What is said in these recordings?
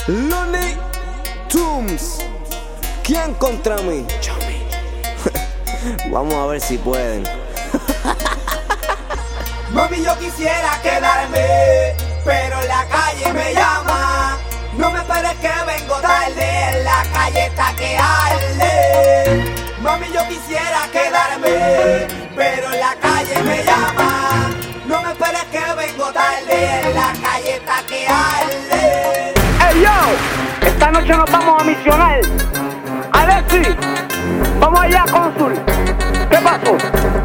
Looney Tunes. ¿Quién contra mí? Vamos a ver si pueden. Mami, yo quisiera quedarme, pero la calle me llama. No me esperes que vengo tarde, la calle está que arde. Mami, yo quisiera quedarme, pero la calle me llama. No me esperes que vengo tarde, la calle está que arde. ¡Ey, yo! Esta noche nos vamos a misionar. Alexi, vamos allá, cónsul. ¿Qué pasó?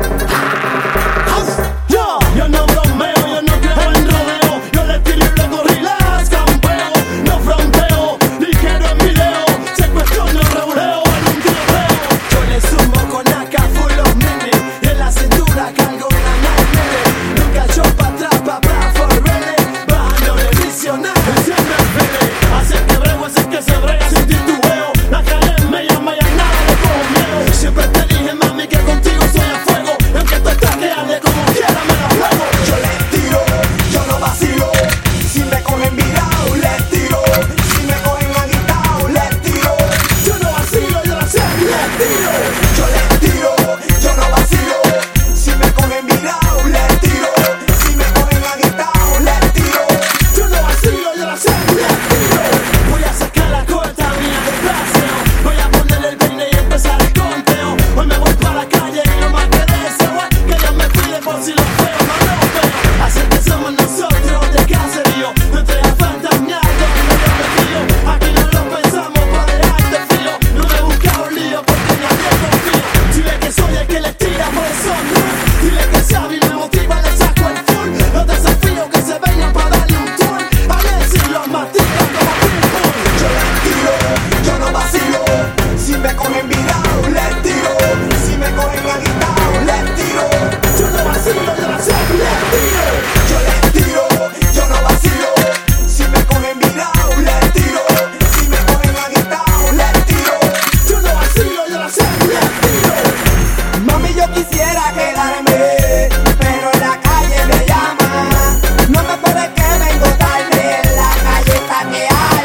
Yo no bromeo, yo no creo en rodeo. Yo le tiro y luego relax, campeo. No fronteo, ligero en video. Se cuestiona el reuleo en un tiroteo. Yo le sumo con AK full of mini. Y en la cintura cargo una nightmare. Nunca yo pa' atrás, pa' for ready. Bajando de misionar, enciende el file. Hace que brego, hace que se brega sin titubeo. La calle me llama y a nada le cojo miedo. Siempre te dije, mami, que contigo soy a fuego. Aunque tú estás que arde como quiera me la juego. Yo les tiro, yo no vacilo. Si me cogen virado, les tiro. Si me cogen agitado, les tiro. Yo no vacilo, yo la sé, les tiro. Yo les tiro, yo no vacilo. Si me cogen virado, les tiro. Si me cogen agitado, les tiro. Yo no vacilo, yo la sé, les tiro. Voy a sacar la corta mía de paseo. Voy a ponerle el peine y empezar el conteo. Hoy me voy para la calle y no más que deseo. Que Dios me cuide por si lo veo, no lo veo. Así que somos nosotros de caserío. No te a fantasmear donde yo me fío. Aquí no lo pensamos para dejarte frío. No me busca un lío porque nadie confía. Dile que soy el que les tira por el son. Dile que sabe y me motiva, le saco el full. Los desafíos que se vengan para darle un tour. A ver si los mastican como ping-pong. Yo les tiro, yo no vacilo. Si me cogen virado, les tiro. Si me cogen agitado, les tiro. Yo no vacilo, yo la sé, les tiro. Yo les tiro, yo no vacilo. Si me cogen virado, les tiro. Si me cogen agitado, les tiro. Yo no vacilo, yo la sé, les tiro. Mami, yo quisiera quedarme, pero la calle me llama. No me esperes que vengo tarde, la calle está que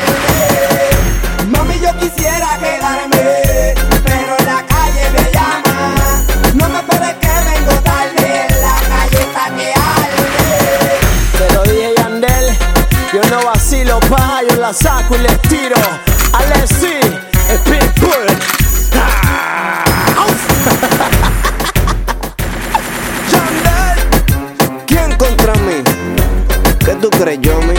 arde. Mami, yo quisiera quedarme, pero la calle me llama. No me esperes que vengo tarde, la calle está que arde. Pero dije Yandel, yo no vacilo, paja, yo la saco y les tiro. Alexi, el Pitbull. Yandel, ¿quién contra mí? ¿Qué tú crees, yo?